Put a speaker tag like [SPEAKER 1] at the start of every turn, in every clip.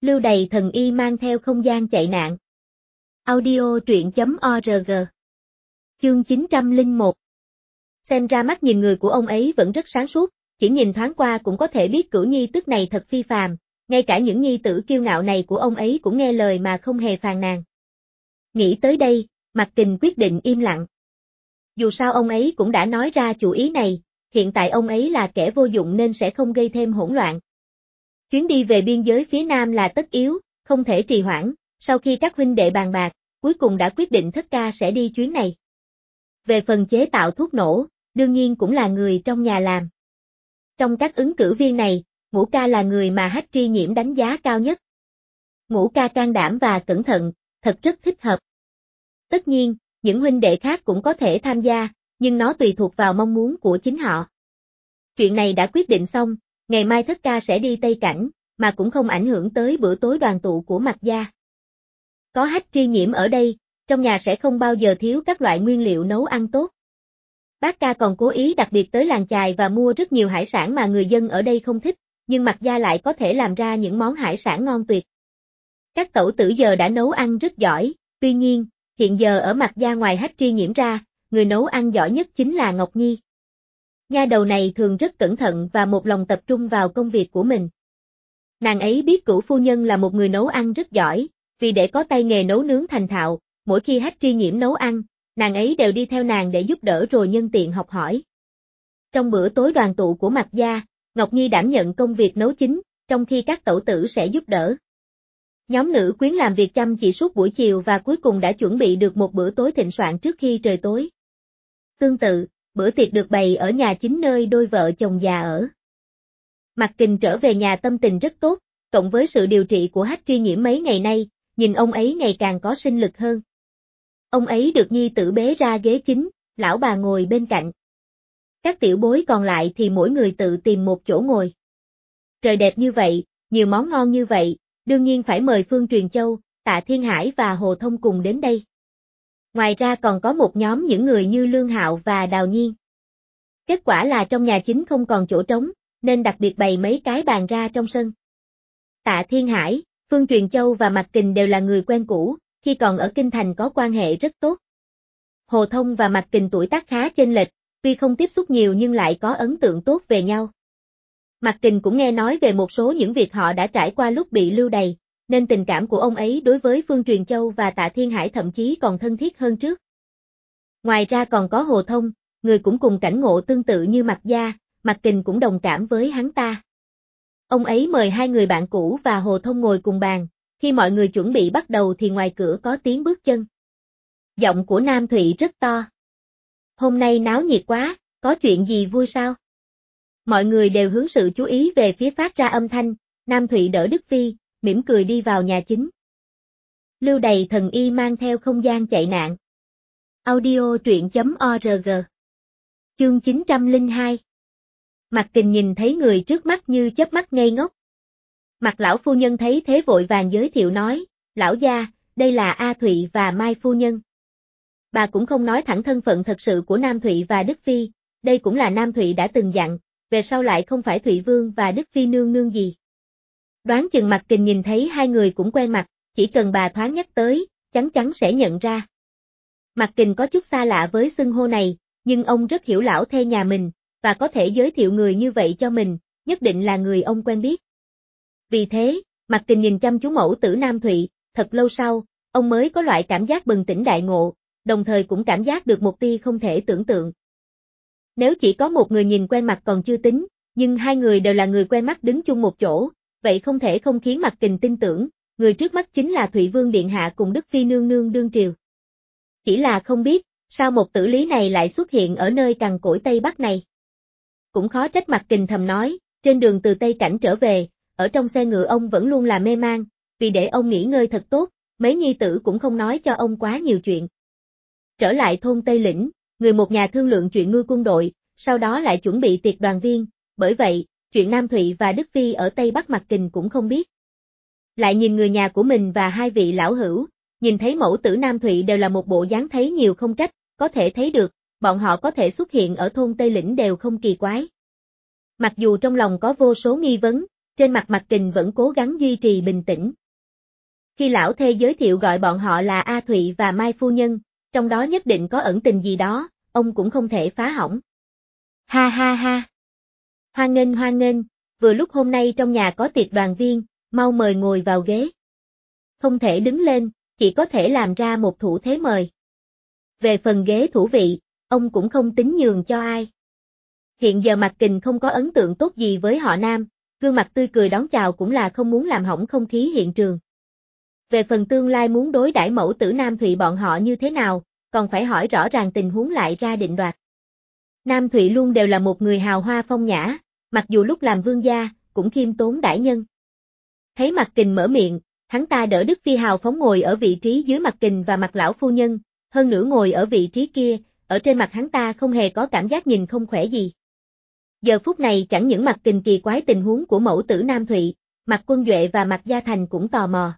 [SPEAKER 1] Lưu đày thần y mang theo không gian chạy nạn. Audio truyện.org. Chương 901. Xem ra mắt nhìn người của ông ấy vẫn rất sáng suốt, chỉ nhìn thoáng qua cũng có thể biết Cửu Nhi tức này thật phi phàm, ngay cả những nhi tử kiêu ngạo này của ông ấy cũng nghe lời mà không hề phàn nàn. Nghĩ tới đây, Mạc Kình quyết định im lặng. Dù sao ông ấy cũng đã nói ra chủ ý này, hiện tại ông ấy là kẻ vô dụng nên sẽ không gây thêm hỗn loạn. Chuyến đi về biên giới phía Nam là tất yếu, không thể trì hoãn, sau khi các huynh đệ bàn bạc, cuối cùng đã quyết định Thất Ca sẽ đi chuyến này. Về phần chế tạo thuốc nổ, đương nhiên cũng là người trong nhà làm. Trong các ứng cử viên này, Ngũ Ca là người mà Hách Tri Nhiễm đánh giá cao nhất. Ngũ Ca can đảm và cẩn thận, thật rất thích hợp. Tất nhiên, những huynh đệ khác cũng có thể tham gia, nhưng nó tùy thuộc vào mong muốn của chính họ. Chuyện này đã quyết định xong, ngày mai Thất Ca sẽ đi Tây Cảnh, mà cũng không ảnh hưởng tới bữa tối đoàn tụ của Mạc gia. Có Hách Tri Nhiễm ở đây, trong nhà sẽ không bao giờ thiếu các loại nguyên liệu nấu ăn tốt. Bác Ca còn cố ý đặc biệt tới làng chài và mua rất nhiều hải sản mà người dân ở đây không thích, nhưng Mạc gia lại có thể làm ra những món hải sản ngon tuyệt. Các tẩu tử giờ đã nấu ăn rất giỏi, tuy nhiên, hiện giờ ở Mạc gia ngoài Hách Tri Nhiễm ra, người nấu ăn giỏi nhất chính là Ngọc Nhi. Nha đầu này thường rất cẩn thận và một lòng tập trung vào công việc của mình. Nàng ấy biết Cửu phu nhân là một người nấu ăn rất giỏi, vì để có tay nghề nấu nướng thành thạo, mỗi khi Hách Tri Nhiễm nấu ăn, nàng ấy đều đi theo nàng để giúp đỡ rồi nhân tiện học hỏi. Trong bữa tối đoàn tụ của Mạc gia, Ngọc Nhi đảm nhận công việc nấu chính, trong khi các tẩu tử sẽ giúp đỡ. Nhóm nữ quyến làm việc chăm chỉ suốt buổi chiều và cuối cùng đã chuẩn bị được một bữa tối thịnh soạn trước khi trời tối. Tương tự, bữa tiệc được bày ở nhà chính nơi đôi vợ chồng già ở. Mạc Kình trở về nhà tâm tình rất tốt, cộng với sự điều trị của Hách Tri Nhiễm mấy ngày nay, nhìn ông ấy ngày càng có sinh lực hơn. Ông ấy được nhi tử bế ra ghế chính, lão bà ngồi bên cạnh. Các tiểu bối còn lại thì mỗi người tự tìm một chỗ ngồi. Trời đẹp như vậy, nhiều món ngon như vậy, đương nhiên phải mời Phương Truyền Châu, Tạ Thiên Hải và Hồ Thông cùng đến đây. Ngoài ra còn có một nhóm những người như Lương Hạo và Đào Nhiên. Kết quả là trong nhà chính không còn chỗ trống, nên đặc biệt bày mấy cái bàn ra trong sân. Tạ Thiên Hải, Phương Truyền Châu và Mạc Kình đều là người quen cũ, khi còn ở Kinh Thành có quan hệ rất tốt. Hồ Thông và Mạc Kình tuổi tác khá chênh lệch, tuy không tiếp xúc nhiều nhưng lại có ấn tượng tốt về nhau. Mạc Kình cũng nghe nói về một số những việc họ đã trải qua lúc bị lưu đày, nên tình cảm của ông ấy đối với Phương Truyền Châu và Tạ Thiên Hải thậm chí còn thân thiết hơn trước. Ngoài ra còn có Hồ Thông, người cũng cùng cảnh ngộ tương tự như Mạc gia, Mạc Kình cũng đồng cảm với hắn ta. Ông ấy mời hai người bạn cũ và Hồ Thông ngồi cùng bàn, khi mọi người chuẩn bị bắt đầu thì ngoài cửa có tiếng bước chân. Giọng của Nam Thụy rất to. Hôm nay náo nhiệt quá, có chuyện gì vui sao? Mọi người đều hướng sự chú ý về phía phát ra âm thanh, Nam Thụy đỡ Đức Phi, mỉm cười đi vào nhà chính. Lưu đày thần y mang theo không gian chạy nạn. Audio truyện.org. Chương 902. Mạc Kình nhìn thấy người trước mắt như chớp mắt ngây ngốc. Mạc lão phu nhân thấy thế vội vàng giới thiệu nói, lão gia, đây là A Thụy và Mai phu nhân. Bà cũng không nói thẳng thân phận thật sự của Nam Thụy và Đức Phi, đây cũng là Nam Thụy đã từng dặn, về sau lại không phải Thụy Vương và Đức Phi nương nương gì. Đoán chừng Mạc Kình nhìn thấy hai người cũng quen mặt, chỉ cần bà thoáng nhắc tới, chắn chắn sẽ nhận ra. Mạc Kình có chút xa lạ với xưng hô này, nhưng ông rất hiểu lão thê nhà mình, và có thể giới thiệu người như vậy cho mình, nhất định là người ông quen biết. Vì thế, Mạc Kình nhìn chăm chú mẫu tử Nam Thụy, thật lâu sau, ông mới có loại cảm giác bừng tỉnh đại ngộ, đồng thời cũng cảm giác được một tia không thể tưởng tượng. Nếu chỉ có một người nhìn quen mặt còn chưa tính, nhưng hai người đều là người quen mắt đứng chung một chỗ, vậy không thể không khiến Mạc Kình tin tưởng, người trước mắt chính là Thụy Vương Điện Hạ cùng Đức Phi nương nương đương triều. Chỉ là không biết, sao một tử lý này lại xuất hiện ở nơi cằn cỗi Tây Bắc này. Cũng khó trách Mạc Kình thầm nói, trên đường từ Tây Cảnh trở về, ở trong xe ngựa ông vẫn luôn là mê man, vì để ông nghỉ ngơi thật tốt, mấy nhi tử cũng không nói cho ông quá nhiều chuyện. Trở lại thôn Tây Lĩnh, người một nhà thương lượng chuyện nuôi quân đội, sau đó lại chuẩn bị tiệc đoàn viên, bởi vậy, chuyện Nam Thụy và Đức Phi ở Tây Bắc Mạc Kình cũng không biết. Lại nhìn người nhà của mình và hai vị lão hữu, nhìn thấy mẫu tử Nam Thụy đều là một bộ dáng thấy nhiều không trách, có thể thấy được, bọn họ có thể xuất hiện ở thôn Tây Lĩnh đều không kỳ quái. Mặc dù trong lòng có vô số nghi vấn, Trên mặt Mạc Kình vẫn cố gắng duy trì bình tĩnh. Khi lão thê giới thiệu gọi bọn họ là A Thụy và Mai phu nhân, trong đó nhất định có ẩn tình gì đó, ông cũng không thể phá hỏng. Ha ha ha. Hoan nghênh, vừa lúc hôm nay trong nhà có tiệc đoàn viên, mau mời ngồi vào ghế. Không thể đứng lên, chỉ có thể làm ra một thủ thế mời. Về phần ghế thủ vị, ông cũng không tính nhường cho ai. Hiện giờ Mạc Kình không có ấn tượng tốt gì với họ Nam, gương mặt tươi cười đón chào cũng là không muốn làm hỏng không khí hiện trường. Về phần tương lai muốn đối đãi mẫu tử Nam Thụy bọn họ như thế nào, còn phải hỏi rõ ràng tình huống lại ra định đoạt. Nam Thụy luôn đều là một người hào hoa phong nhã, mặc dù lúc làm vương gia, cũng khiêm tốn đãi nhân. Thấy Mạc Kình mở miệng, hắn ta đỡ Đức Phi hào phóng ngồi ở vị trí dưới Mạc Kình và Mạc lão phu nhân, hơn nữa ngồi ở vị trí kia, ở trên mặt hắn ta không hề có cảm giác nhìn không khỏe gì. Giờ phút này chẳng những Mạc Kình kỳ quái tình huống của mẫu tử Nam Thụy, Mạc Quân Duệ và Mạc Gia Thành cũng tò mò.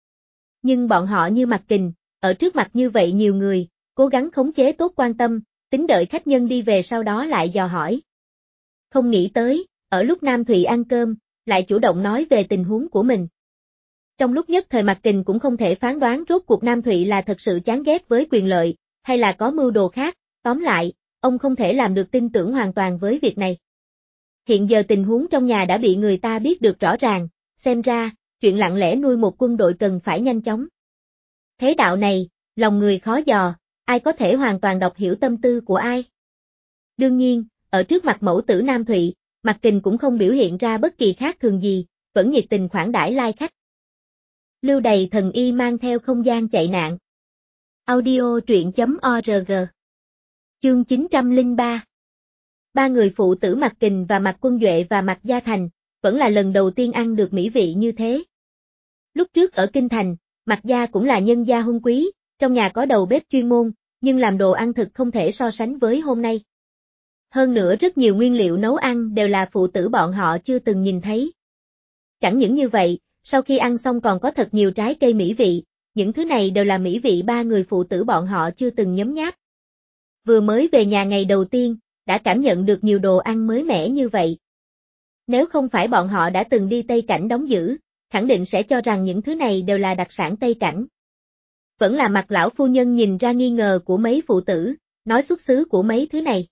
[SPEAKER 1] Nhưng bọn họ như Mạc Kình, ở trước mặt như vậy nhiều người, cố gắng khống chế tốt quan tâm, tính đợi khách nhân đi về sau đó lại dò hỏi. Không nghĩ tới, ở lúc Nam Thụy ăn cơm, lại chủ động nói về tình huống của mình. Trong lúc nhất thời Mạc Kình cũng không thể phán đoán rốt cuộc Nam Thụy là thật sự chán ghét với quyền lợi, hay là có mưu đồ khác, tóm lại, ông không thể làm được tin tưởng hoàn toàn với việc này. Hiện giờ tình huống trong nhà đã bị người ta biết được rõ ràng, xem ra, chuyện lặng lẽ nuôi một quân đội cần phải nhanh chóng. Thế đạo này, lòng người khó dò, ai có thể hoàn toàn đọc hiểu tâm tư của ai? Đương nhiên, ở trước mặt mẫu tử Nam Thụy, Mạc Kình cũng không biểu hiện ra bất kỳ khác thường gì, vẫn nhiệt tình khoản đãi lai khách. Lưu đầy thần y mang theo không gian chạy nạn. Audio truyện.org. Chương 903. Ba người phụ tử Mạc Kình và Mạc Quân Duệ và Mạc Gia Thành, vẫn là lần đầu tiên ăn được mỹ vị như thế. Lúc trước ở Kinh Thành, Mạc Gia cũng là nhân gia hung quý, trong nhà có đầu bếp chuyên môn, nhưng làm đồ ăn thực không thể so sánh với hôm nay. Hơn nữa rất nhiều nguyên liệu nấu ăn đều là phụ tử bọn họ chưa từng nhìn thấy. Chẳng những như vậy, sau khi ăn xong còn có thật nhiều trái cây mỹ vị, những thứ này đều là mỹ vị ba người phụ tử bọn họ chưa từng nhấm nháp. Vừa mới về nhà ngày đầu tiên, đã cảm nhận được nhiều đồ ăn mới mẻ như vậy. Nếu không phải bọn họ đã từng đi Tây Cảnh đóng giữ, khẳng định sẽ cho rằng những thứ này đều là đặc sản Tây Cảnh. Vẫn là Mạc lão phu nhân nhìn ra nghi ngờ của mấy phụ tử, nói xuất xứ của mấy thứ này.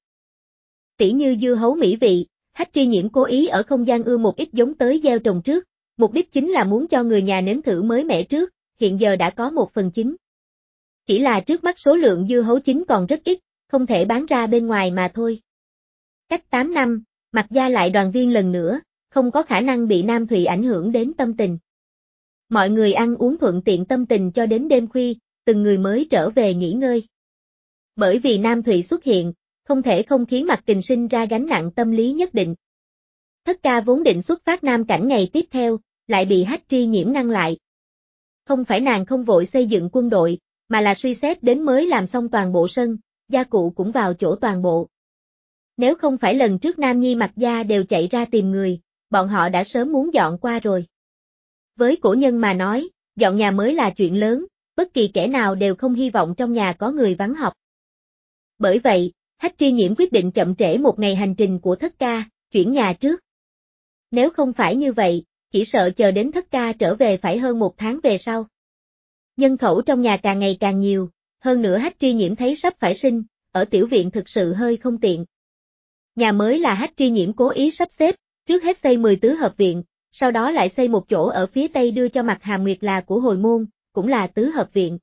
[SPEAKER 1] Tỉ như dưa hấu mỹ vị, Hách Tri Nhiễm cố ý ở không gian ưa một ít giống tới gieo trồng trước, mục đích chính là muốn cho người nhà nếm thử mới mẻ trước, hiện giờ đã có 1/9. Chỉ là trước mắt số lượng dưa hấu chín còn rất ít, không thể bán ra bên ngoài mà thôi. Cách 8 năm, Mạc Gia lại đoàn viên lần nữa, không có khả năng bị Nam Thụy ảnh hưởng đến tâm tình. Mọi người ăn uống thuận tiện tâm tình cho đến đêm khuya, từng người mới trở về nghỉ ngơi. Bởi vì Nam Thụy xuất hiện, không thể không khiến Mạc Kình sinh ra gánh nặng tâm lý nhất định. Thất ca vốn định xuất phát Nam Cảnh ngày tiếp theo, lại bị Hách Tri Nhiễm ngăn lại. Không phải nàng không vội xây dựng quân đội, mà là suy xét đến mới làm xong toàn bộ sân, gia cụ cũng vào chỗ toàn bộ. Nếu không phải lần trước Nam Nhi Mạc Gia đều chạy ra tìm người, bọn họ đã sớm muốn dọn qua rồi. Với cổ nhân mà nói, dọn nhà mới là chuyện lớn, bất kỳ kẻ nào đều không hy vọng trong nhà có người vắng học. Bởi vậy, Hách Tri Nhiễm quyết định chậm trễ một ngày hành trình của thất ca, chuyển nhà trước. Nếu không phải như vậy, chỉ sợ chờ đến thất ca trở về phải hơn 1 tháng về sau. Nhân khẩu trong nhà càng ngày càng nhiều, hơn nữa Hách Tri Nhiễm thấy sắp phải sinh, ở tiểu viện thực sự hơi không tiện. Nhà mới là Hách Tri Nhiễm cố ý sắp xếp, trước hết xây 10 tứ hợp viện, sau đó lại xây một chỗ ở phía tây đưa cho Mạc Hàm Nguyệt là của hồi môn, cũng là tứ hợp viện.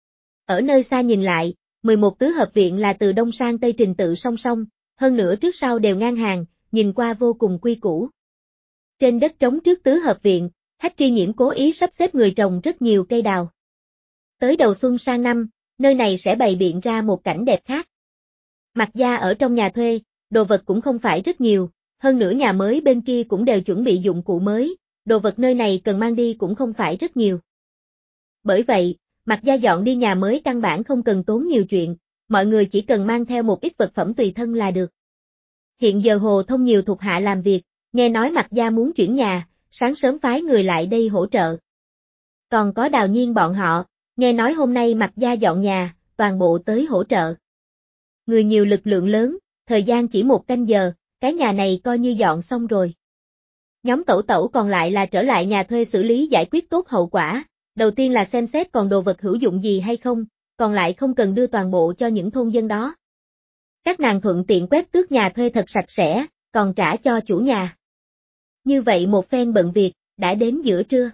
[SPEAKER 1] Ở nơi xa nhìn lại, 11 tứ hợp viện là từ đông sang tây trình tự song song, hơn nữa trước sau đều ngang hàng, nhìn qua vô cùng quy củ. Trên đất trống trước tứ hợp viện, Hách Tri Nhiễm cố ý sắp xếp người trồng rất nhiều cây đào. Tới đầu xuân sang năm, nơi này sẽ bày biện ra một cảnh đẹp khác. Mạc Gia ở trong nhà thuê, đồ vật cũng không phải rất nhiều, hơn nữa nhà mới bên kia cũng đều chuẩn bị dụng cụ mới, đồ vật nơi này cần mang đi cũng không phải rất nhiều. Bởi vậy, Mạc Gia dọn đi nhà mới căn bản không cần tốn nhiều chuyện, mọi người chỉ cần mang theo một ít vật phẩm tùy thân là được. Hiện giờ Hồ Thông nhiều thuộc hạ làm việc, nghe nói Mạc Gia muốn chuyển nhà, sáng sớm phái người lại đây hỗ trợ. Còn có Đào Nhiên bọn họ, nghe nói hôm nay Mạc Gia dọn nhà, toàn bộ tới hỗ trợ. Người nhiều lực lượng lớn, thời gian chỉ 1 canh giờ, cái nhà này coi như dọn xong rồi. Nhóm Tẩu Tẩu còn lại là trở lại nhà thuê xử lý giải quyết tốt hậu quả, đầu tiên là xem xét còn đồ vật hữu dụng gì hay không, còn lại không cần đưa toàn bộ cho những thôn dân đó. Các nàng thuận tiện quét tước nhà thuê thật sạch sẽ, còn trả cho chủ nhà. Như vậy một phen bận việc, đã đến giữa trưa.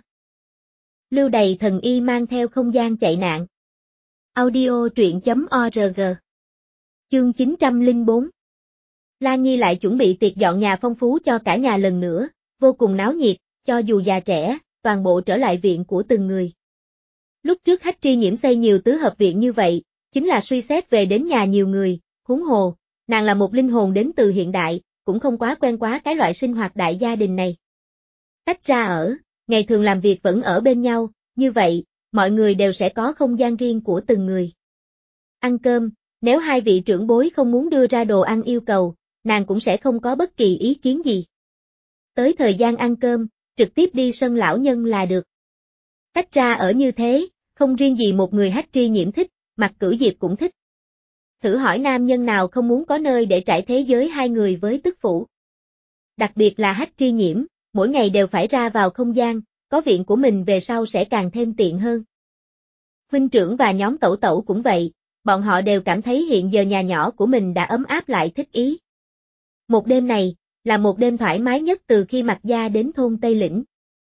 [SPEAKER 1] Lưu Đầy Thần Y mang theo không gian chạy nạn. Audio truyện.org. Chương 904. La Nhi lại chuẩn bị tiệc dọn nhà phong phú cho cả nhà lần nữa, vô cùng náo nhiệt, cho dù già trẻ, toàn bộ trở lại viện của từng người. Lúc trước Hách Tri Nhiễm xây nhiều tứ hợp viện như vậy, chính là suy xét về đến nhà nhiều người, huống hồ, nàng là một linh hồn đến từ hiện đại, cũng không quá quen cái loại sinh hoạt đại gia đình này. Tách ra ở, ngày thường làm việc vẫn ở bên nhau, như vậy, mọi người đều sẽ có không gian riêng của từng người. Ăn cơm, nếu hai vị trưởng bối không muốn đưa ra đồ ăn yêu cầu, nàng cũng sẽ không có bất kỳ ý kiến gì. Tới thời gian ăn cơm, trực tiếp đi sân lão nhân là được. Tách ra ở như thế, không riêng gì một người Hách Tri Nhiễm thích, Mạc Cửu Diệp cũng thích. Thử hỏi nam nhân nào không muốn có nơi để trải thế giới hai người với tức phụ. Đặc biệt là Hách Tri Nhiễm, mỗi ngày đều phải ra vào không gian, có viện của mình về sau sẽ càng thêm tiện hơn. Huynh trưởng và nhóm Tẩu Tẩu cũng vậy, bọn họ đều cảm thấy hiện giờ nhà nhỏ của mình đã ấm áp lại thích ý. Một đêm này, là một đêm thoải mái nhất từ khi Mạc gia đến thôn Tây Lĩnh.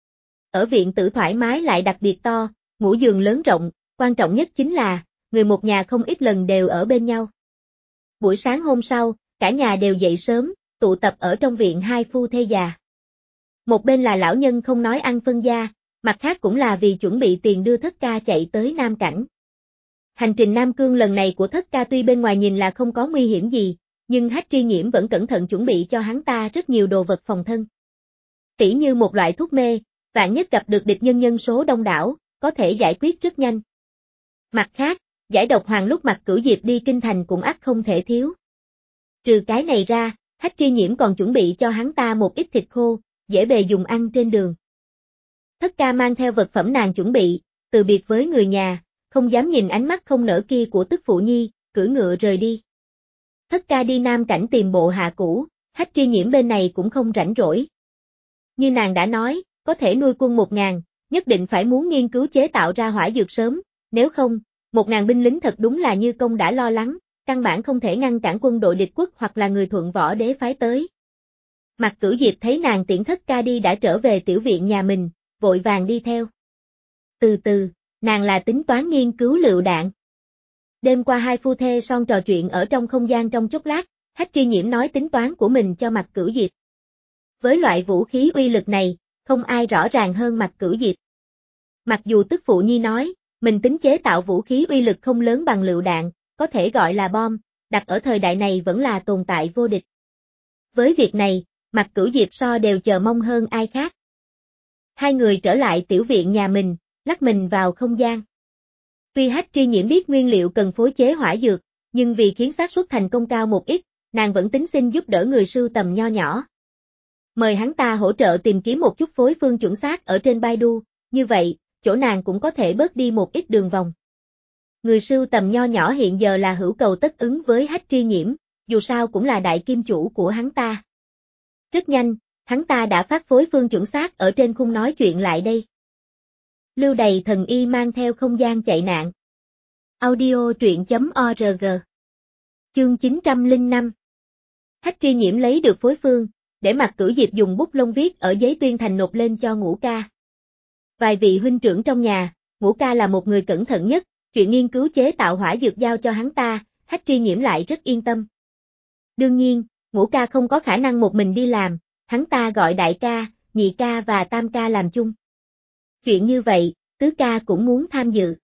[SPEAKER 1] Ở viện tử thoải mái lại đặc biệt to, ngủ giường lớn rộng, quan trọng nhất chính là, người một nhà không ít lần đều ở bên nhau. Buổi sáng hôm sau, cả nhà đều dậy sớm, tụ tập ở trong viện hai phu thê già. Một bên là lão nhân không nói ăn phân gia, mặt khác cũng là vì chuẩn bị tiền đưa thất ca chạy tới Nam Cảnh. Hành trình Nam Cương lần này của thất ca tuy bên ngoài nhìn là không có nguy hiểm gì, nhưng Hách Tri Nhiễm vẫn cẩn thận chuẩn bị cho hắn ta rất nhiều đồ vật phòng thân. Tỉ như một loại thuốc mê, vạn nhất gặp được địch nhân số đông đảo, có thể giải quyết rất nhanh. Mặt khác, giải độc hoàng lúc Mạc Cửu Diệp đi kinh thành cũng ắt không thể thiếu. Trừ cái này ra, Hách Tri Nhiễm còn chuẩn bị cho hắn ta một ít thịt khô, dễ bề dùng ăn trên đường. Thất ca mang theo vật phẩm nàng chuẩn bị, từ biệt với người nhà, không dám nhìn ánh mắt không nở kia của tức phụ nhi, cưỡi ngựa rời đi. Thất ca đi Nam Cảnh tìm bộ hạ cũ, Hách Tri Nhiễm bên này cũng không rảnh rỗi. Như nàng đã nói, có thể nuôi quân 1000, nhất định phải muốn nghiên cứu chế tạo ra hỏa dược sớm, nếu không, 1000 binh lính thật đúng là như công đã lo lắng, căn bản không thể ngăn cản quân đội địch quốc hoặc là người thuận võ đế phái tới. Mạc Cửu Diệp thấy nàng tiễn thất ca đi đã trở về tiểu viện nhà mình, vội vàng đi theo. Từ từ, nàng là tính toán nghiên cứu lựu đạn. Đêm qua hai phu thê son trò chuyện ở trong không gian trong chốc lát, Hách Tri Nhiễm nói tính toán của mình cho Mạc Cửu Diệp. Với loại vũ khí uy lực này, không ai rõ ràng hơn Mạc Cửu Diệp. Mặc dù tức phụ nhi nói, mình tính chế tạo vũ khí uy lực không lớn bằng lựu đạn, có thể gọi là bom, đặt ở thời đại này vẫn là tồn tại vô địch. Với việc này, Mạc Cửu Diệp so đều chờ mong hơn ai khác. Hai người trở lại tiểu viện nhà mình, lắc mình vào không gian. Tuy Hách Tri Nhiễm biết nguyên liệu cần phối chế hỏa dược, nhưng vì khiến xác suất thành công cao một ít, nàng vẫn tính xin giúp đỡ người sưu tầm nho nhỏ. Mời hắn ta hỗ trợ tìm kiếm một chút phối phương chuẩn xác ở trên Baidu, như vậy, chỗ nàng cũng có thể bớt đi một ít đường vòng. Người sưu tầm nho nhỏ hiện giờ là hữu cầu tất ứng với Hách Tri Nhiễm, dù sao cũng là đại kim chủ của hắn ta. Rất nhanh, hắn ta đã phát phối phương chuẩn xác ở trên khung nói chuyện lại đây. Lưu Đầy Thần Y mang theo không gian chạy nạn. Audio truyện.org. Chương 905. Hách Tri Nhiễm lấy được phối phương, để Mạc Cửu Diệp dùng bút lông viết ở giấy tuyên thành nộp lên cho Ngũ ca. Vài vị huynh trưởng trong nhà, Ngũ ca là một người cẩn thận nhất, chuyện nghiên cứu chế tạo hỏa dược giao cho hắn ta, Hách Tri Nhiễm lại rất yên tâm. Đương nhiên, Ngũ ca không có khả năng một mình đi làm, hắn ta gọi đại ca, nhị ca và tam ca làm chung. Chuyện như vậy, tứ ca cũng muốn tham dự.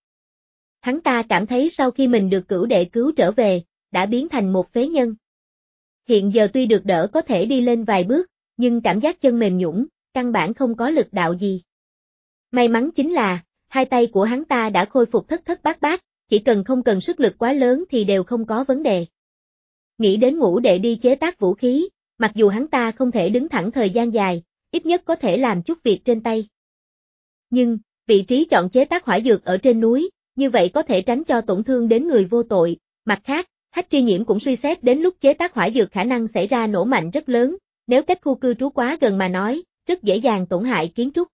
[SPEAKER 1] Hắn ta cảm thấy sau khi mình được Cửu đệ cứu trở về, đã biến thành một phế nhân. Hiện giờ tuy được đỡ có thể đi lên vài bước, nhưng cảm giác chân mềm nhũn, căn bản không có lực đạo gì. May mắn chính là, hai tay của hắn ta đã khôi phục thất thất bát bát, chỉ cần không cần sức lực quá lớn thì đều không có vấn đề. Nghĩ đến Ngũ đệ đi chế tác vũ khí, mặc dù hắn ta không thể đứng thẳng thời gian dài, ít nhất có thể làm chút việc trên tay. Nhưng, vị trí chọn chế tác hỏa dược ở trên núi, như vậy có thể tránh cho tổn thương đến người vô tội. Mặt khác, Hách Tri Nhiễm cũng suy xét đến lúc chế tác hỏa dược khả năng xảy ra nổ mạnh rất lớn, nếu cách khu cư trú quá gần mà nói, rất dễ dàng tổn hại kiến trúc.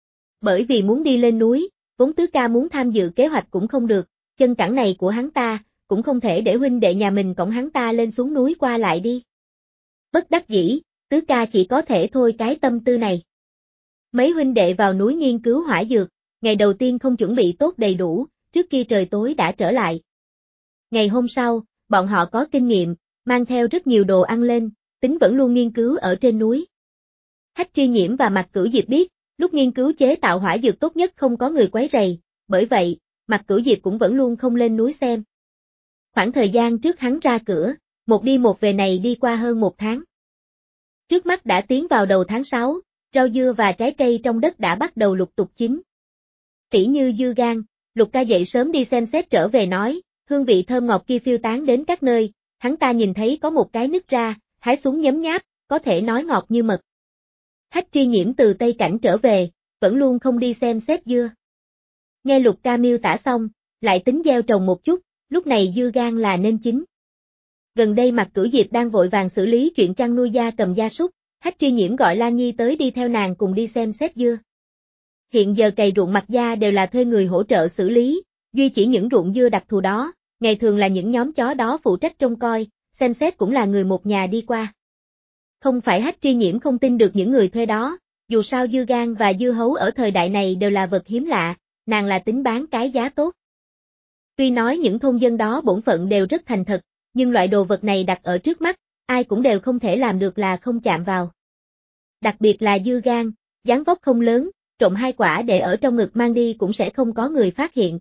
[SPEAKER 1] Bởi vì muốn đi lên núi, vốn tứ ca muốn tham dự kế hoạch cũng không được, chân cẳng này của hắn ta, cũng không thể để huynh đệ nhà mình cõng hắn ta lên xuống núi qua lại đi. Bất đắc dĩ, tứ ca chỉ có thể thôi cái tâm tư này. Mấy huynh đệ vào núi nghiên cứu hỏa dược, ngày đầu tiên không chuẩn bị tốt đầy đủ, trước khi trời tối đã trở lại. Ngày hôm sau, bọn họ có kinh nghiệm, mang theo rất nhiều đồ ăn lên, tính vẫn luôn nghiên cứu ở trên núi. Hách Tri Nhiễm và Mạc Cửu Diệp biết, lúc nghiên cứu chế tạo hỏa dược tốt nhất không có người quấy rầy, bởi vậy, Mạc Cửu Diệp cũng vẫn luôn không lên núi xem. Khoảng thời gian trước hắn ra cửa, một đi một về này đi qua hơn 1 tháng. Trước mắt đã tiến vào đầu tháng 6, rau dưa và trái cây trong đất đã bắt đầu lục tục chín. Tỉ như dưa gang, Lục ca dậy sớm đi xem xét trở về nói, hương vị thơm ngọt kia phiêu tán đến các nơi, hắn ta nhìn thấy có một cái nứt ra, hái xuống nhấm nháp, có thể nói ngọt như mật. Hách Tri Nhiễm từ Tây Cảnh trở về, vẫn luôn không đi xem xét dưa. Nghe Lục ca miêu tả xong, lại tính gieo trồng một chút, lúc này dưa gang là nên chín. Gần đây Mạc Cửu Diệp đang vội vàng xử lý chuyện chăn nuôi gia cầm gia súc, Hách Tri Nhiễm gọi Lan Nhi tới đi theo nàng cùng đi xem xét dưa. Hiện giờ cày ruộng Mạc gia đều là thuê người hỗ trợ xử lý, duy chỉ những ruộng dưa đặc thù đó, ngày thường là những nhóm chó đó phụ trách trông coi, xem xét cũng là người một nhà đi qua. Không phải Hách Tri Nhiễm không tin được những người thuê đó, dù sao dưa gang và dưa hấu ở thời đại này đều là vật hiếm lạ, nàng là tính bán cái giá tốt. Tuy nói những thôn dân đó bổn phận đều rất thành thật, nhưng loại đồ vật này đặt ở trước mắt, ai cũng đều không thể làm được là không chạm vào. Đặc biệt là dưa gang, dáng vóc không lớn, trộm 2 quả để ở trong ngực mang đi cũng sẽ không có người phát hiện.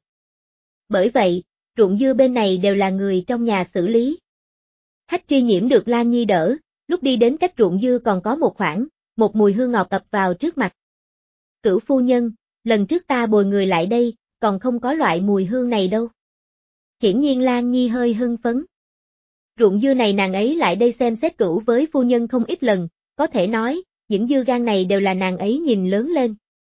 [SPEAKER 1] Bởi vậy, ruộng dưa bên này đều là người trong nhà xử lý. Hách Tri Nhiễm được Lan Nhi đỡ, lúc đi đến cách ruộng dưa còn có một khoảng, một mùi hương ngọt ập vào trước mặt. Cửu phu nhân, lần trước ta bồi người lại đây, còn không có loại mùi hương này đâu. Hiển nhiên Lan Nhi hơi hưng phấn. Ruộng dưa này nàng ấy lại đây xem xét Cửu với phu nhân không ít lần, có thể nói, những dưa gang này đều là nàng ấy nhìn lớn lên.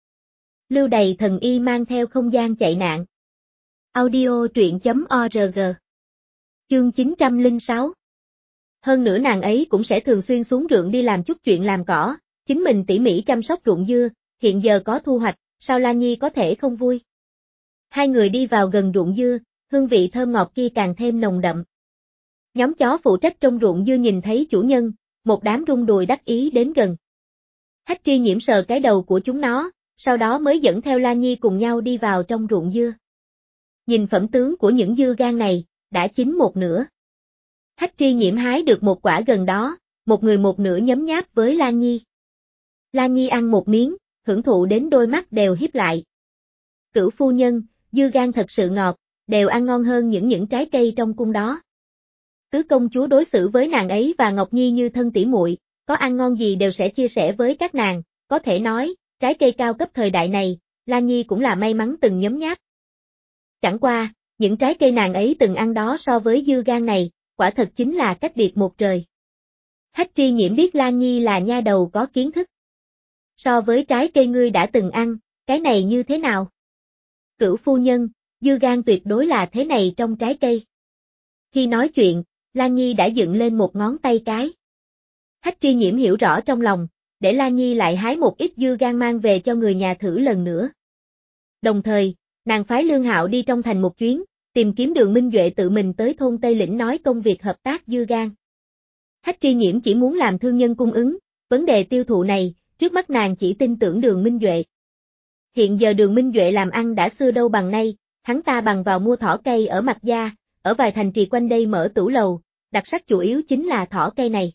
[SPEAKER 1] Lưu Đày thần y mang theo không gian chạy nạn. Audio truyện.org. Chương 906. Hơn nữa nàng ấy cũng sẽ thường xuyên xuống ruộng đi làm chút chuyện làm cỏ, chính mình tỉ mỉ chăm sóc ruộng dưa, hiện giờ có thu hoạch, sao Lan Nhi có thể không vui. Hai người đi vào gần ruộng dưa, hương vị thơm ngọt kia càng thêm nồng đậm. Nhóm chó phụ trách trong ruộng dưa nhìn thấy chủ nhân, một đám rung đùi đắc ý đến gần. Hách Tri Nhiễm sờ cái đầu của chúng nó, sau đó mới dẫn theo Lan Nhi cùng nhau đi vào trong ruộng dưa. Nhìn phẩm tướng của những dưa gang này, đã chín một nửa. Hách Tri Nhiễm hái được một quả gần đó, một người một nửa nhấm nháp với Lan Nhi. Lan Nhi ăn một miếng, hưởng thụ đến đôi mắt đều híp lại. Cửu phu nhân, dưa gang thật sự ngọt, đều ăn ngon hơn những trái cây trong cung đó. Tứ công chúa đối xử với nàng ấy và Ngọc Nhi như thân tỉ muội, có ăn ngon gì đều sẽ chia sẻ với các nàng, có thể nói, trái cây cao cấp thời đại này, Lan Nhi cũng là may mắn từng nhấm nháp. Chẳng qua, những trái cây nàng ấy từng ăn đó so với dưa gang này, quả thật chính là cách biệt một trời. Hách Tri Nhiễm biết Lan Nhi là nha đầu có kiến thức. So với trái cây ngươi đã từng ăn, cái này như thế nào? Cửu phu nhân, dưa gang tuyệt đối là thế này trong trái cây. Khi nói chuyện, Lan Nhi đã dựng lên một ngón tay cái. Hách Tri Nhiễm hiểu rõ trong lòng, để Lan Nhi lại hái một ít dưa gang mang về cho người nhà thử lần nữa. Đồng thời, nàng phái Lương Hạo đi trong thành một chuyến, tìm kiếm Đường Minh Duệ tự mình tới thôn Tây Lĩnh nói công việc hợp tác dưa gang. Hách Tri Nhiễm chỉ muốn làm thương nhân cung ứng, vấn đề tiêu thụ này, trước mắt nàng chỉ tin tưởng Đường Minh Duệ. Hiện giờ Đường Minh Duệ làm ăn đã xưa đâu bằng nay, hắn ta bằng vào mua thỏ cây ở Mạc Gia, ở vài thành trì quanh đây mở tửu lầu, đặc sắc chủ yếu chính là thỏ cây này.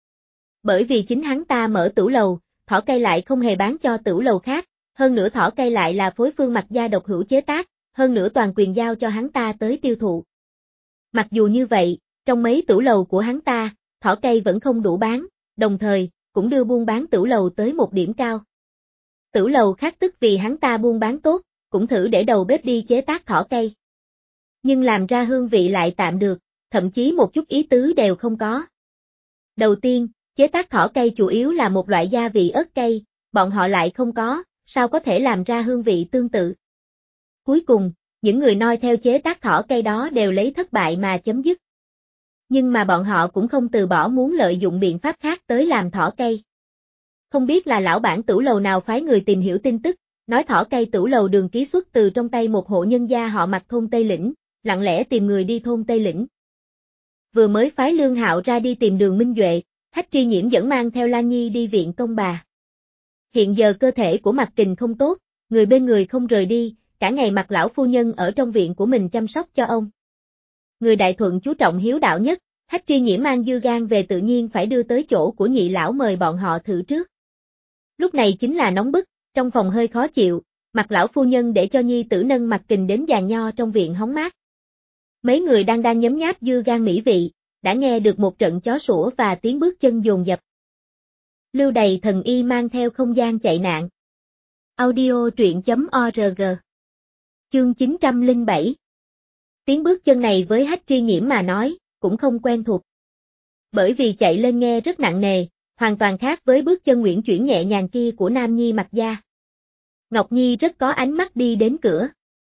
[SPEAKER 1] Bởi vì chính hắn ta mở tửu lầu, thỏ cây lại không hề bán cho tửu lầu khác, hơn nữa thỏ cây lại là phối phương Mạc Gia độc hữu chế tác, hơn nữa toàn quyền giao cho hắn ta tới tiêu thụ. Mặc dù như vậy, trong mấy tửu lầu của hắn ta, thỏ cây vẫn không đủ bán, đồng thời, cũng đưa buôn bán tửu lầu tới một điểm cao. Tửu lầu khác tức vì hắn ta buôn bán tốt, cũng thử để đầu bếp đi chế tác thỏ cây. Nhưng làm ra hương vị lại tạm được, thậm chí một chút ý tứ đều không có. Đầu tiên, chế tác thỏ cây chủ yếu là một loại gia vị ớt cay, bọn họ lại không có, sao có thể làm ra hương vị tương tự. Cuối cùng, những người noi theo chế tác thỏ cây đó đều lấy thất bại mà chấm dứt. Nhưng mà bọn họ cũng không từ bỏ muốn lợi dụng biện pháp khác tới làm thỏ cây. Không biết là lão bản tửu lầu nào phái người tìm hiểu tin tức, nói thỏ cây tửu lầu đường ký xuất từ trong tay một hộ nhân gia họ Mạc thôn Tây Lĩnh, lặng lẽ tìm người đi thôn Tây Lĩnh. Vừa mới phái Lương Hạo ra đi tìm Đường Minh Duệ, Hách Tri Nhiễm vẫn mang theo Lan Nhi đi viện công bà. Hiện giờ cơ thể của Mạc Kình không tốt, người bên người không rời đi, cả ngày Mạc lão phu nhân ở trong viện của mình chăm sóc cho ông. Người Đại Thuận chú trọng hiếu đạo nhất, Hách Tri Nhiễm mang dư gan về tự nhiên phải đưa tới chỗ của nhị lão mời bọn họ thử trước. Lúc này chính là nóng bức, trong phòng hơi khó chịu, Mạc lão phu nhân để cho nhi tử nâng Mạc Kình đến giàn nho trong viện hóng mát. Mấy người đang nhấm nháp dư gan mỹ vị, đã nghe được một trận chó sủa và tiếng bước chân dồn dập. Lưu Đầy thần y mang theo không gian chạy nạn. Audio truyện.org. Chương 907. Tiếng bước chân này với Hách Tri Nhiễm mà nói, cũng không quen thuộc. Bởi vì chạy lên nghe rất nặng nề, hoàn toàn khác với bước chân uyển chuyển nhẹ nhàng kia của Nam Nhi Mạc gia. Ngọc Nhi rất có ánh mắt đi đến cửa.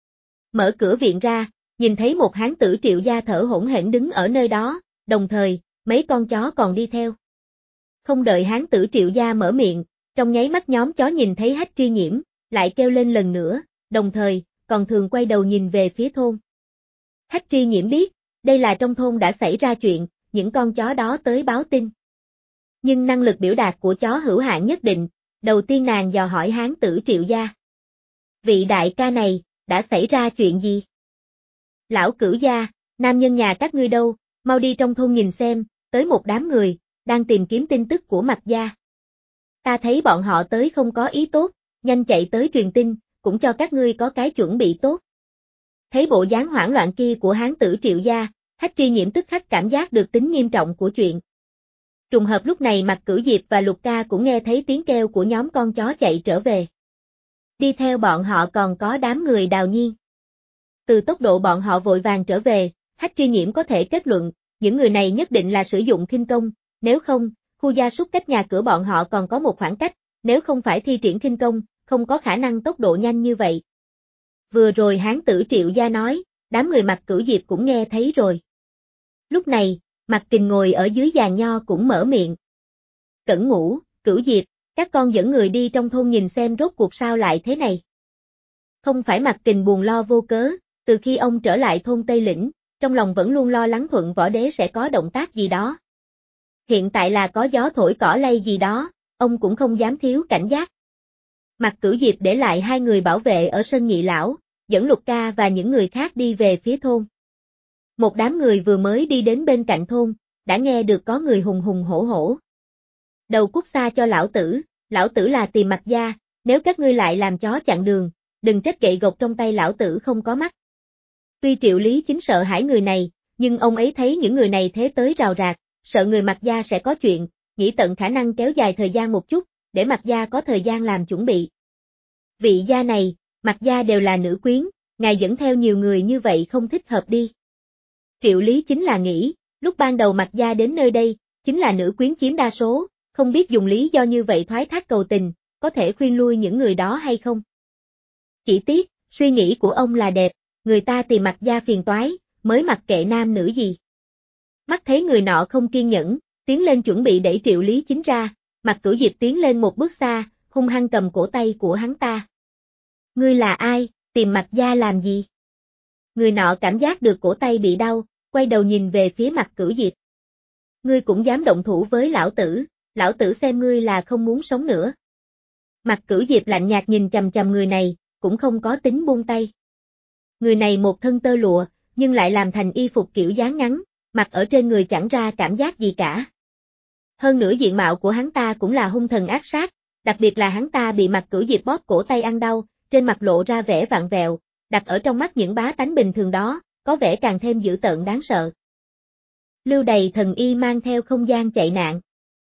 [SPEAKER 1] Mở cửa viện ra, nhìn thấy một hán tử Triệu gia thở hổn hển đứng ở nơi đó, đồng thời, mấy con chó còn đi theo. Không đợi hán tử Triệu gia mở miệng, trong nháy mắt nhóm chó nhìn thấy Hách Tri Nhiễm, lại kêu lên lần nữa, đồng thời, còn thường quay đầu nhìn về phía thôn. Hách Tri Nhiễm biết, đây là trong thôn đã xảy ra chuyện, những con chó đó tới báo tin. Nhưng năng lực biểu đạt của chó hữu hạn nhất định, đầu tiên nàng dò hỏi hán tử Triệu gia. Vị đại ca này, đã xảy ra chuyện gì? Lão Cửu gia, nam nhân nhà các ngươi đâu, mau đi trong thôn nhìn xem, tới một đám người, đang tìm kiếm tin tức của Mạc gia. Ta thấy bọn họ tới không có ý tốt, nhanh chạy tới truyền tin, cũng cho các ngươi có cái chuẩn bị tốt. Thấy bộ dáng hoảng loạn kia của hán tử Triệu gia, Hách Tri Nhiễm tức khắc cảm giác được tính nghiêm trọng của chuyện. Trùng hợp lúc này Mạc Cửu Diệp và Lục Ca cũng nghe thấy tiếng kêu của nhóm con chó chạy trở về. Đi theo bọn họ còn có đám người Đào Nhiên. Từ tốc độ bọn họ vội vàng trở về, Hách Tri Nhiễm có thể kết luận, những người này nhất định là sử dụng khinh công, nếu không, khu gia súc cách nhà cửa bọn họ còn có một khoảng cách, nếu không phải thi triển khinh công, không có khả năng tốc độ nhanh như vậy. Vừa rồi hán tử Triệu gia nói, đám người Mạc Cửu Diệp cũng nghe thấy rồi. Lúc này, Mạc Kình ngồi ở dưới giàn nho cũng mở miệng. Cẩn Ngũ, Cửu Diệp, các con dẫn người đi trong thôn nhìn xem rốt cuộc sao lại thế này. Không phải Mạc Kình buồn lo vô cớ, từ khi ông trở lại thôn Tây Lĩnh, trong lòng vẫn luôn lo lắng Thuận Võ Đế sẽ có động tác gì đó. Hiện tại là có gió thổi cỏ lay gì đó, ông cũng không dám thiếu cảnh giác. Mạc Cửu Diệp để lại hai người bảo vệ ở sân nhị lão, dẫn Lục Ca và những người khác đi về phía thôn. Một đám người vừa mới đi đến bên cạnh thôn, đã nghe được có người hùng hùng hổ hổ. Đầu cút xa cho lão tử là tìm Mạc gia, nếu các ngươi lại làm chó chặn đường, đừng trách gậy gộc trong tay lão tử không có mắt. Tuy Triệu Lý Chính sợ hãi người này, nhưng ông ấy thấy những người này thế tới rào rạc, sợ người Mạc gia sẽ có chuyện, nghĩ tận khả năng kéo dài thời gian một chút, để Mạc gia có thời gian làm chuẩn bị. Vị gia này, Mạc gia đều là nữ quyến, ngài dẫn theo nhiều người như vậy không thích hợp đi. Triệu Lý Chính là nghĩ, lúc ban đầu Mạc gia đến nơi đây, chính là nữ quyến chiếm đa số, không biết dùng lý do như vậy thoái thác cầu tình, có thể khuyên lui những người đó hay không. Chỉ tiếc, suy nghĩ của ông là đẹp, người ta tìm Mạc gia phiền toái, mới mặc kệ nam nữ gì. Mắt thấy người nọ không kiên nhẫn, tiến lên chuẩn bị đẩy Triệu Lý Chính ra, Mạc Cửu Diệp tiến lên một bước xa, hung hăng cầm cổ tay của hắn ta. Ngươi là ai, tìm Mạc gia làm gì? Người nọ cảm giác được cổ tay bị đau, quay đầu nhìn về phía Mạc Cửu Diệp. Ngươi cũng dám động thủ với lão tử xem ngươi là không muốn sống nữa. Mạc Cửu Diệp lạnh nhạt nhìn chằm chằm người này, cũng không có tính buông tay. Người này một thân tơ lụa, nhưng lại làm thành y phục kiểu dáng ngắn, mặc ở trên người chẳng ra cảm giác gì cả. Hơn nữa diện mạo của hắn ta cũng là hung thần ác sát, đặc biệt là hắn ta bị Mạc Cửu Diệp bóp cổ tay ăn đau, trên mặt lộ ra vẻ vặn vẹo, đặt ở trong mắt những bá tánh bình thường đó, có vẻ càng thêm dữ tợn đáng sợ. Lưu Đầy thần y mang theo không gian chạy nạn.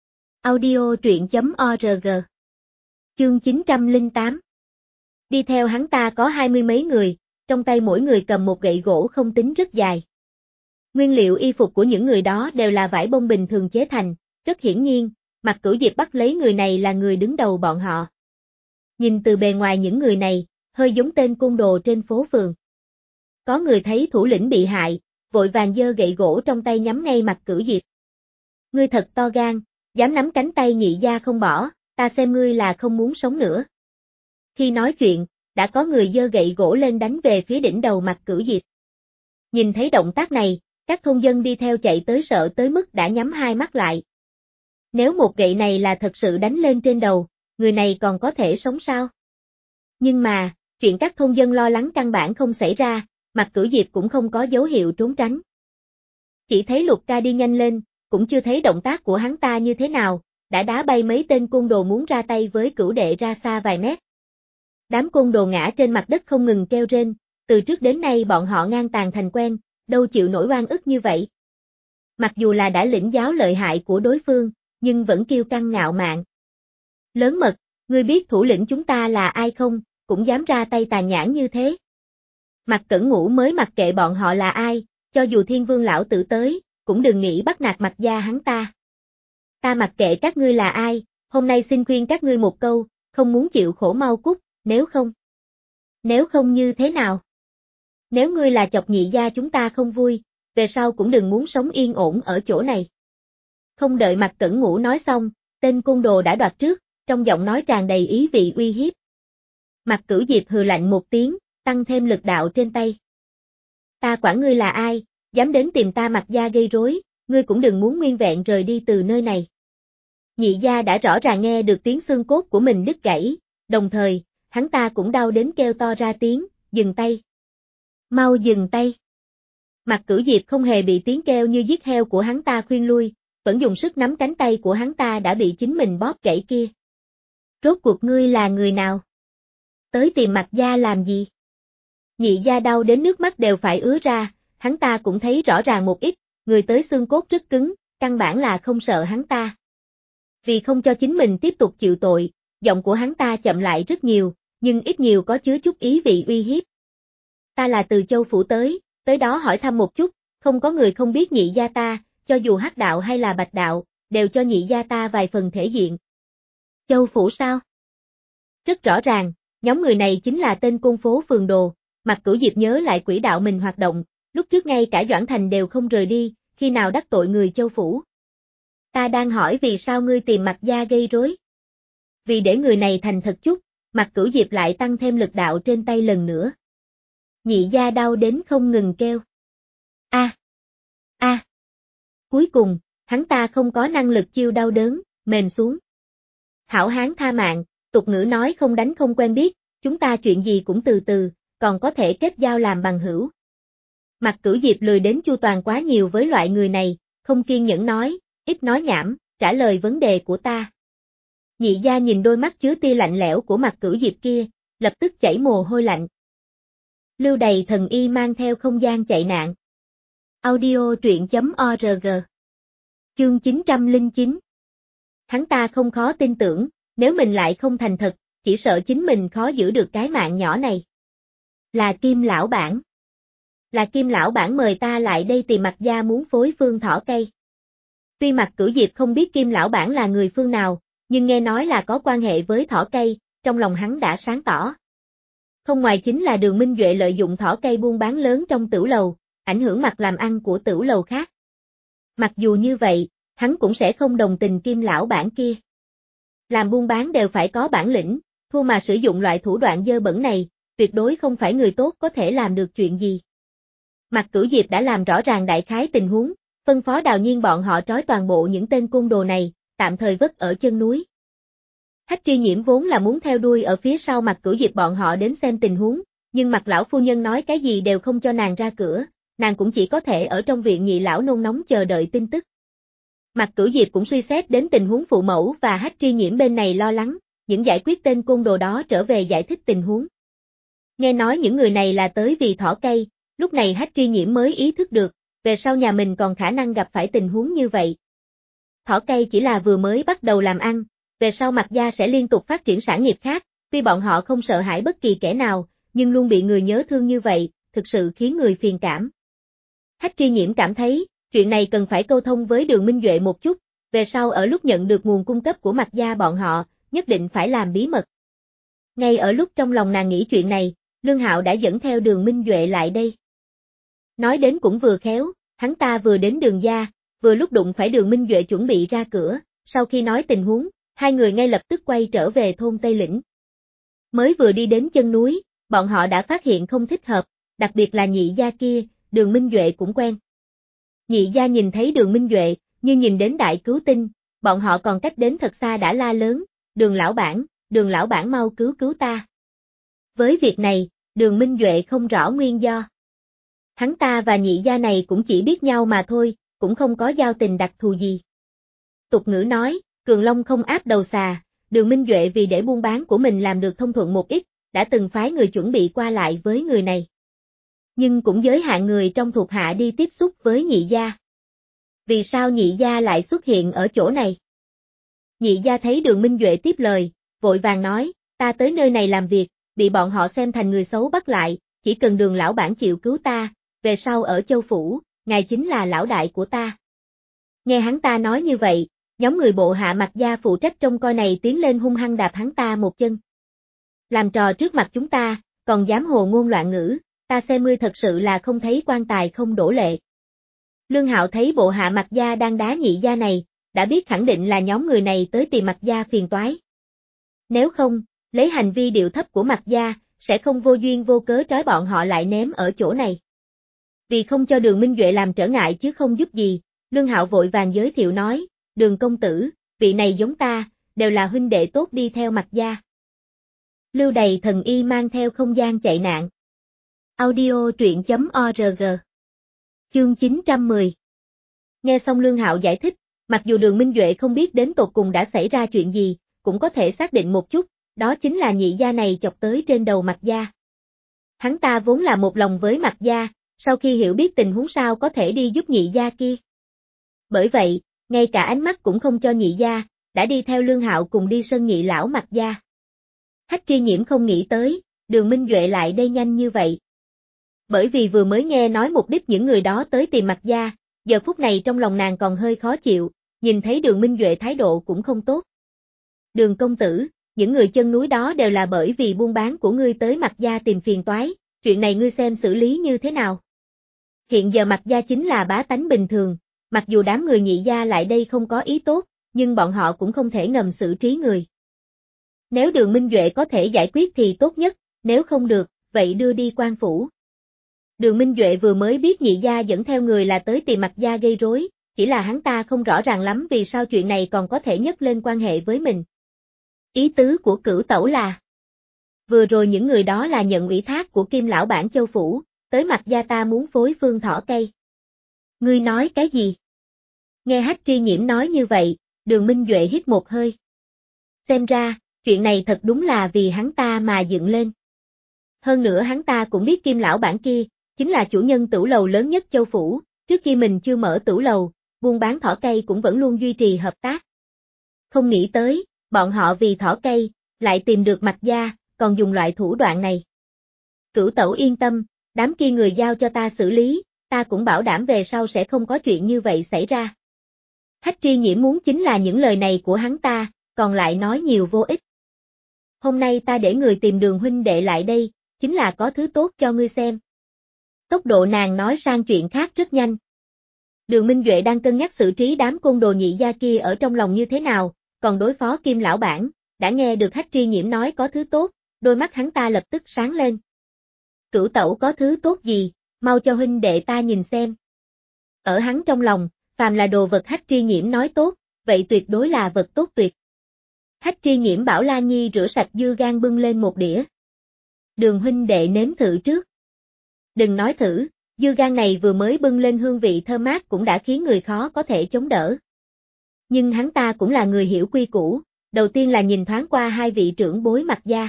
[SPEAKER 1] Audio truyện.org. Chương 908. Đi theo hắn ta có 20 mấy người, trong tay mỗi người cầm một gậy gỗ không tính rất dài. Nguyên liệu y phục của những người đó đều là vải bông bình thường chế thành, rất hiển nhiên, Mạc Cửu Diệp bắt lấy người này là người đứng đầu bọn họ. Nhìn từ bề ngoài những người này, hơi giống tên côn đồ trên phố phường. Có người thấy thủ lĩnh bị hại, vội vàng giơ gậy gỗ trong tay nhắm ngay Mạc Cửu Diệp. Ngươi thật to gan, dám nắm cánh tay nhị gia không bỏ, ta xem ngươi là không muốn sống nữa. Khi nói chuyện, đã có người giơ gậy gỗ lên đánh về phía đỉnh đầu Mạc Cửu Diệp. Nhìn thấy động tác này, các thôn dân đi theo chạy tới sợ tới mức đã nhắm hai mắt lại. Nếu một gậy này là thật sự đánh lên trên đầu, người này còn có thể sống sao? Nhưng mà, chuyện các thôn dân lo lắng căn bản không xảy ra, Mạc Cửu Diệp cũng không có dấu hiệu trốn tránh. Chỉ thấy Lục Ca đi nhanh lên, cũng chưa thấy động tác của hắn ta như thế nào, đã đá bay mấy tên côn đồ muốn ra tay với Cửu đệ ra xa vài mét. Đám côn đồ ngã trên mặt đất không ngừng kêu rên, từ trước đến nay bọn họ ngang tàn thành quen, đâu chịu nổi oan ức như vậy. Mặc dù là đã lĩnh giáo lợi hại của đối phương, nhưng vẫn kiêu căng ngạo mạn. Lớn mật, ngươi biết thủ lĩnh chúng ta là ai không, cũng dám ra tay tàn nhẫn như thế. Mạc Cẩn Ngũ mới mặc kệ bọn họ là ai, cho dù Thiên Vương lão tử tới, cũng đừng nghĩ bắt nạt Mạc gia hắn ta. Ta mặc kệ các ngươi là ai, hôm nay xin khuyên các ngươi một câu, không muốn chịu khổ mau cút, nếu không. Nếu không như thế nào? Nếu ngươi là chọc Nhị gia chúng ta không vui, về sau cũng đừng muốn sống yên ổn ở chỗ này. Không đợi Mạc Cẩn Ngũ nói xong, tên côn đồ đã đoạt trước, trong giọng nói tràn đầy ý vị uy hiếp. Mạc Cửu Diệp hừ lạnh một tiếng, tăng thêm lực đạo trên tay. Ta quản ngươi là ai, dám đến tìm ta Mạc gia gây rối, ngươi cũng đừng muốn nguyên vẹn rời đi từ nơi này. Nhị gia đã rõ ràng nghe được tiếng xương cốt của mình đứt gãy, đồng thời, hắn ta cũng đau đến kêu to ra tiếng, dừng tay. Mau dừng tay. Mạc Cửu Diệp không hề bị tiếng kêu như giết heo của hắn ta khuyên lui, vẫn dùng sức nắm cánh tay của hắn ta đã bị chính mình bóp gãy kia. Rốt cuộc ngươi là người nào? Tới tìm Mạc gia làm gì? Nhị gia đau đến nước mắt đều phải ứa ra, hắn ta cũng thấy rõ ràng một ít, người tới xương cốt rất cứng, căn bản là không sợ hắn ta. Vì không cho chính mình tiếp tục chịu tội, giọng của hắn ta chậm lại rất nhiều, nhưng ít nhiều có chứa chút ý vị uy hiếp. Ta là từ Châu Phủ tới đó hỏi thăm một chút, không có người không biết nhị gia ta, cho dù hắc đạo hay là bạch đạo, đều cho nhị gia ta vài phần thể diện. Châu Phủ sao? Rất rõ ràng, nhóm người này chính là tên côn phố phường đồ. Mạc Cửu Diệp nhớ lại quỹ đạo mình hoạt động, lúc trước ngay cả Doãn Thành đều không rời đi, khi nào đắc tội người Châu Phủ. Ta đang hỏi vì sao ngươi tìm Mạc gia gây rối. Vì để người này thành thật chút, Mạc Cửu Diệp lại tăng thêm lực đạo trên tay lần nữa. Nhị gia đau đến không ngừng kêu. A. Cuối cùng, hắn ta không có năng lực chiêu đau đớn, mềm xuống. Hảo hán tha mạng, tục ngữ nói không đánh không quen biết, chúng ta chuyện gì cũng từ từ, còn có thể kết giao làm bằng hữu. Mạc Cửu Diệp lười đến chu toàn quá nhiều với loại người này, không kiên nhẫn nói, ít nói nhảm, trả lời vấn đề của ta. Nhị gia nhìn đôi mắt chứa tia lạnh lẽo của Mạc Cửu Diệp kia, lập tức chảy mồ hôi lạnh. Lưu Đầy Thần Y mang theo không gian chạy nạn. Audio truyện.org. Chương 909. Hắn ta không khó tin tưởng, nếu mình lại không thành thật, chỉ sợ chính mình khó giữ được cái mạng nhỏ này. Là Kim lão bản. Là Kim lão bản mời ta lại đây tìm Mạc gia muốn phối phương thỏ cây. Tuy Mạc Cửu Diệp không biết Kim lão bản là người phương nào, nhưng nghe nói là có quan hệ với thỏ cây, trong lòng hắn đã sáng tỏ. Không ngoài chính là Đường Minh Duệ lợi dụng thỏ cây buôn bán lớn trong tửu lầu, ảnh hưởng mặt làm ăn của tửu lầu khác. Mặc dù như vậy, hắn cũng sẽ không đồng tình Kim lão bản kia. Làm buôn bán đều phải có bản lĩnh, thua mà sử dụng loại thủ đoạn dơ bẩn này, tuyệt đối không phải người tốt có thể làm được chuyện gì. Mạc Cửu Diệp đã làm rõ ràng đại khái tình huống, phân phó Đào Nhiên bọn họ trói toàn bộ những tên côn đồ này, tạm thời vất ở chân núi. Hách Tri Nhiễm vốn là muốn theo đuôi ở phía sau Mạc Cửu Diệp bọn họ đến xem tình huống, nhưng Mạc lão phu nhân nói cái gì đều không cho nàng ra cửa, nàng cũng chỉ có thể ở trong viện Nhị lão nôn nóng chờ đợi tin tức. Mạc Cửu Diệp cũng suy xét đến tình huống phụ mẫu và Hách Tri Nhiễm bên này lo lắng, những giải quyết tên côn đồ đó trở về giải thích tình huống. Nghe nói những người này là tới vì thỏ cây, lúc này Hách Tri Nhiễm mới ý thức được, về sau nhà mình còn khả năng gặp phải tình huống như vậy. Thỏ cây chỉ là vừa mới bắt đầu làm ăn, về sau Mạc gia sẽ liên tục phát triển sản nghiệp khác, tuy bọn họ không sợ hãi bất kỳ kẻ nào, nhưng luôn bị người nhớ thương như vậy, thực sự khiến người phiền cảm. Hách Tri Nhiễm cảm thấy, chuyện này cần phải câu thông với Đường Minh Duệ một chút, về sau ở lúc nhận được nguồn cung cấp của Mạc gia bọn họ, nhất định phải làm bí mật. Ngay ở lúc trong lòng nàng nghĩ chuyện này, Lương Hạo đã dẫn theo Đường Minh Duệ lại đây. Nói đến cũng vừa khéo, hắn ta vừa đến Đường gia, vừa lúc đụng phải Đường Minh Duệ chuẩn bị ra cửa, sau khi nói tình huống, hai người ngay lập tức quay trở về thôn Tây Lĩnh. Mới vừa đi đến chân núi, bọn họ đã phát hiện không thích hợp, đặc biệt là nhị gia kia, Đường Minh Duệ cũng quen. Nhị gia nhìn thấy Đường Minh Duệ, như nhìn đến đại cứu tinh, bọn họ còn cách đến thật xa đã la lớn, Đường lão bản mau cứu cứu ta. Với việc này, Đường Minh Duệ không rõ nguyên do. Hắn ta và nhị gia này cũng chỉ biết nhau mà thôi, cũng không có giao tình đặc thù gì. Tục ngữ nói, Cường Long không áp đầu xà, Đường Minh Duệ vì để buôn bán của mình làm được thông thuận một ít, đã từng phái người chuẩn bị qua lại với người này. Nhưng cũng giới hạn người trong thuộc hạ đi tiếp xúc với nhị gia. Vì sao nhị gia lại xuất hiện ở chỗ này? Nhị gia thấy Đường Minh Duệ tiếp lời, vội vàng nói, ta tới nơi này làm việc, bị bọn họ xem thành người xấu bắt lại, chỉ cần Đường lão bản chịu cứu ta, về sau ở Châu Phủ, ngài chính là lão đại của ta. Nghe hắn ta nói như vậy, nhóm người bộ hạ Mạc gia phụ trách trông coi này tiến lên hung hăng đạp hắn ta một chân. Làm trò trước mặt chúng ta, còn dám hồ ngôn loạn ngữ, ta xem ngươi thật sự là không thấy quan tài không đổ lệ. Lương Hạo thấy bộ hạ Mạc gia đang đá nhị gia này, đã biết khẳng định là nhóm người này tới tìm Mạc gia phiền toái. Nếu không, lấy hành vi điệu thấp của Mạc gia, sẽ không vô duyên vô cớ trói bọn họ lại ném ở chỗ này. Vì không cho Đường Minh Duệ làm trở ngại chứ không giúp gì, Lương Hạo vội vàng giới thiệu nói, Đường công tử, vị này giống ta, đều là huynh đệ tốt đi theo Mạc gia. Lưu Đầy Thần Y mang theo không gian chạy nạn. Audio truyện.org. Chương 910. Nghe xong Lương Hạo giải thích, mặc dù Đường Minh Duệ không biết đến tột cùng đã xảy ra chuyện gì, cũng có thể xác định một chút, đó chính là nhị gia này chọc tới trên đầu Mạc gia. Hắn ta vốn là một lòng với Mạc gia, sau khi hiểu biết tình huống sao có thể đi giúp nhị gia kia. Bởi vậy, ngay cả ánh mắt cũng không cho nhị gia, đã đi theo Lương Hạo cùng đi sân nghị lão Mạc gia. Hách Tri Nhiễm không nghĩ tới, Đường Minh Duệ lại đây nhanh như vậy. Bởi vì vừa mới nghe nói mục đích những người đó tới tìm Mạc gia, giờ phút này trong lòng nàng còn hơi khó chịu, nhìn thấy Đường Minh Duệ thái độ cũng không tốt. Đường công tử, những người chân núi đó đều là bởi vì buôn bán của ngươi tới Mạc gia tìm phiền toái, chuyện này ngươi xem xử lý như thế nào? Hiện giờ Mạc gia chính là bá tánh bình thường, mặc dù đám người nhị gia lại đây không có ý tốt, nhưng bọn họ cũng không thể ngầm xử trí người. Nếu Đường Minh Duệ có thể giải quyết thì tốt nhất, nếu không được, vậy đưa đi quan phủ. Đường Minh Duệ vừa mới biết nhị gia dẫn theo người là tới tìm Mạc gia gây rối, chỉ là hắn ta không rõ ràng lắm vì sao chuyện này còn có thể nhấc lên quan hệ với mình. Ý tứ của Cửu Tẩu là, vừa rồi những người đó là nhận ủy thác của Kim lão bản Châu Phủ, tới Mạc gia ta muốn phối phương thỏ cây. Ngươi nói cái gì? Nghe Hách Tri Nhiễm nói như vậy, Đường Minh Duệ hít một hơi. Xem ra, chuyện này thật đúng là vì hắn ta mà dựng lên. Hơn nữa hắn ta cũng biết Kim lão bản kia, chính là chủ nhân tửu lầu lớn nhất Châu Phủ, trước khi mình chưa mở tửu lầu, buôn bán thỏ cây cũng vẫn luôn duy trì hợp tác. Không nghĩ tới, bọn họ vì thỏ cây, lại tìm được Mạc gia, còn dùng loại thủ đoạn này. Cửu Tẩu yên tâm, đám kia người giao cho ta xử lý, ta cũng bảo đảm về sau sẽ không có chuyện như vậy xảy ra. Hách Tri Nhiễm muốn chính là những lời này của hắn ta, còn lại nói nhiều vô ích. Hôm nay ta để người tìm Đường huynh đệ lại đây, chính là có thứ tốt cho ngươi xem. Tốc độ nàng nói sang chuyện khác rất nhanh. Đường Minh Duệ đang cân nhắc xử trí đám côn đồ nhị gia kia ở trong lòng như thế nào, còn đối phó Kim lão bản, đã nghe được Hách Tri Nhiễm nói có thứ tốt, đôi mắt hắn ta lập tức sáng lên. Cửu Tẩu có thứ tốt gì, mau cho huynh đệ ta nhìn xem. Ở hắn trong lòng, phàm là đồ vật Hách Tri Nhiễm nói tốt, vậy tuyệt đối là vật tốt tuyệt. Hách Tri Nhiễm bảo La Nhi rửa sạch dưa gan bưng lên một đĩa. Đường huynh đệ nếm thử trước. Đừng nói thử, dưa gan này vừa mới bưng lên hương vị thơm mát cũng đã khiến người khó có thể chống đỡ. Nhưng hắn ta cũng là người hiểu quy củ, đầu tiên là nhìn thoáng qua hai vị trưởng bối Mạc gia.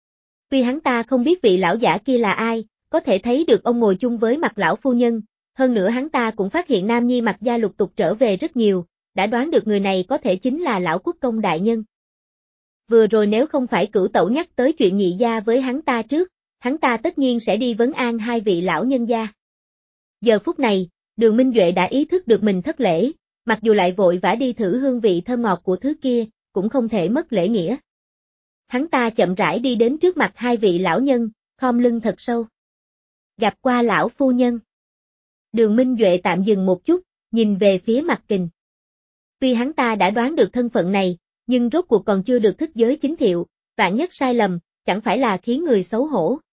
[SPEAKER 1] Tuy hắn ta không biết vị lão giả kia là ai, có thể thấy được ông ngồi chung với Mạc lão phu nhân, hơn nữa hắn ta cũng phát hiện nam nhi Mạc gia lục tục trở về rất nhiều, đã đoán được người này có thể chính là lão quốc công đại nhân. Vừa rồi nếu không phải Cửu Tẩu nhắc tới chuyện nhị gia với hắn ta trước, hắn ta tất nhiên sẽ đi vấn an hai vị lão nhân gia. Giờ phút này, Đường Minh Duệ đã ý thức được mình thất lễ, mặc dù lại vội vã đi thử hương vị thơm ngọt của thứ kia, cũng không thể mất lễ nghĩa. Hắn ta chậm rãi đi đến trước mặt hai vị lão nhân, khom lưng thật sâu. Gặp qua lão phu nhân. Đường Minh Duệ tạm dừng một chút, nhìn về phía Mạc Kình. Tuy hắn ta đã đoán được thân phận này, nhưng rốt cuộc còn chưa được thức giới chính thiệu, vạn nhất sai lầm, chẳng phải là khiến người xấu hổ.